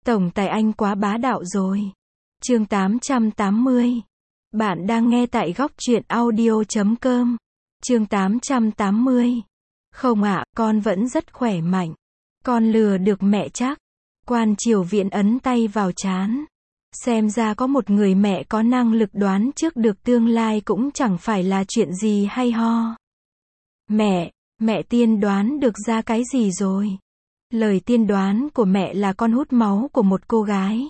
Tổng tài anh quá bá đạo rồi. Chương 880. Bạn đang nghe tại góc truyện audio.com. Chương 880. Không ạ, con vẫn rất khỏe mạnh. Con lừa được mẹ chắc. Quan Triều Viễn ấn tay vào trán. Xem ra có một người mẹ có năng lực đoán trước được tương lai cũng chẳng phải là chuyện gì hay ho. Mẹ tiên đoán được ra cái gì rồi? Lời tiên đoán của mẹ là con hút máu của một cô gái.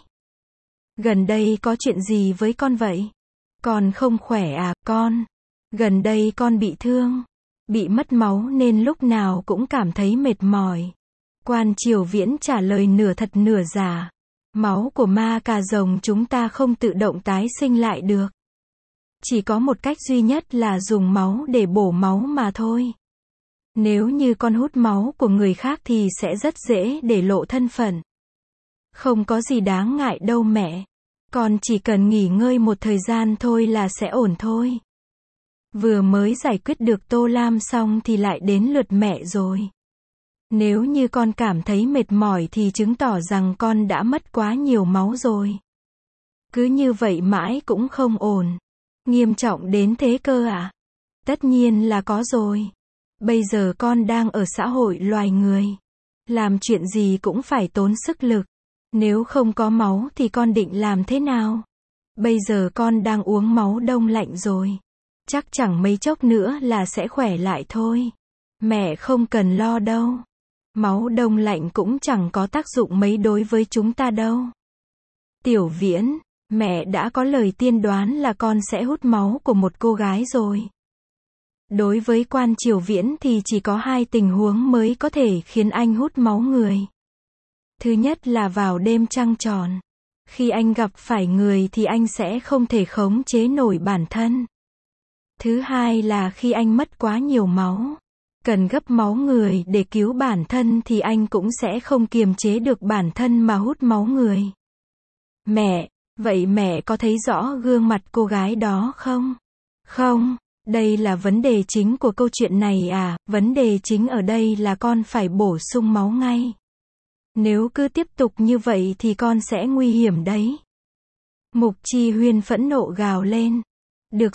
Gần đây có chuyện gì với con vậy? Con không khỏe à, con? Gần đây con bị thương, bị mất máu nên lúc nào cũng cảm thấy mệt mỏi. Quan Triều Viễn trả lời nửa thật nửa giả. Máu của ma cà rồng chúng ta không tự động tái sinh lại được. Chỉ có một cách duy nhất là dùng máu để bổ máu mà thôi. Nếu như con hút máu của người khác thì sẽ rất dễ để lộ thân phận. Không có gì đáng ngại đâu mẹ. Con chỉ cần nghỉ ngơi một thời gian thôi là sẽ ổn thôi. Vừa mới giải quyết được Tô Lam xong thì lại đến lượt mẹ rồi. Nếu như con cảm thấy mệt mỏi thì chứng tỏ rằng con đã mất quá nhiều máu rồi. Cứ như vậy mãi cũng không ổn. Nghiêm trọng đến thế cơ à? Tất nhiên là có rồi. Bây giờ con đang ở xã hội loài người. Làm chuyện gì cũng phải tốn sức lực. Nếu không có máu thì con định làm thế nào? Bây giờ con đang uống máu đông lạnh rồi. Chắc chẳng mấy chốc nữa là sẽ khỏe lại thôi. Mẹ không cần lo đâu. Máu đông lạnh cũng chẳng có tác dụng mấy đối với chúng ta đâu. Tiểu Viễn, mẹ đã có lời tiên đoán là con sẽ hút máu của một cô gái rồi. Đối với Quan Triều Viễn thì chỉ có hai tình huống mới có thể khiến anh hút máu người. Thứ nhất là vào đêm trăng tròn. Khi anh gặp phải người thì anh sẽ không thể khống chế nổi bản thân. Thứ hai là khi anh mất quá nhiều máu. Cần gấp máu người để cứu bản thân thì anh cũng sẽ không kiềm chế được bản thân mà hút máu người. Mẹ, vậy mẹ có thấy rõ gương mặt cô gái đó không? Không, đây là vấn đề chính của câu chuyện này à, vấn đề chính ở đây là con phải bổ sung máu ngay. Nếu cứ tiếp tục như vậy thì con sẽ nguy hiểm đấy. Mục Chi Huyên phẫn nộ gào lên. Được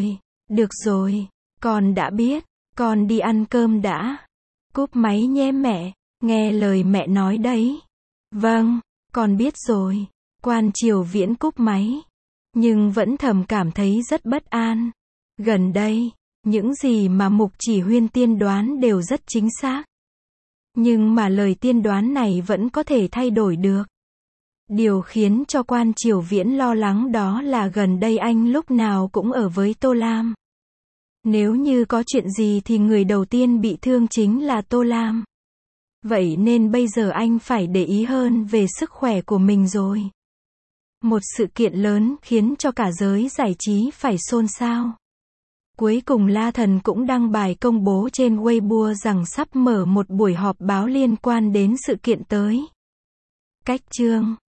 rồi, con đã biết, con đi ăn cơm đã. Cúp máy nhé mẹ, nghe lời mẹ nói đấy. Vâng, con biết rồi. Quan Triều Viễn cúp máy. Nhưng vẫn thầm cảm thấy rất bất an. Gần đây, những gì mà Mục Chỉ Huyên tiên đoán đều rất chính xác. Nhưng mà lời tiên đoán này vẫn có thể thay đổi được. Điều khiến cho Quan Triều Viễn lo lắng đó là gần đây anh lúc nào cũng ở với Tô Lam. Nếu như có chuyện gì thì người đầu tiên bị thương chính là Tô Lam. Vậy nên bây giờ anh phải để ý hơn về sức khỏe của mình rồi. Một sự kiện lớn khiến cho cả giới giải trí phải xôn xao. Cuối cùng La Thần cũng đăng bài công bố trên Weibo rằng sắp mở một buổi họp báo liên quan đến sự kiện tới. Cách chương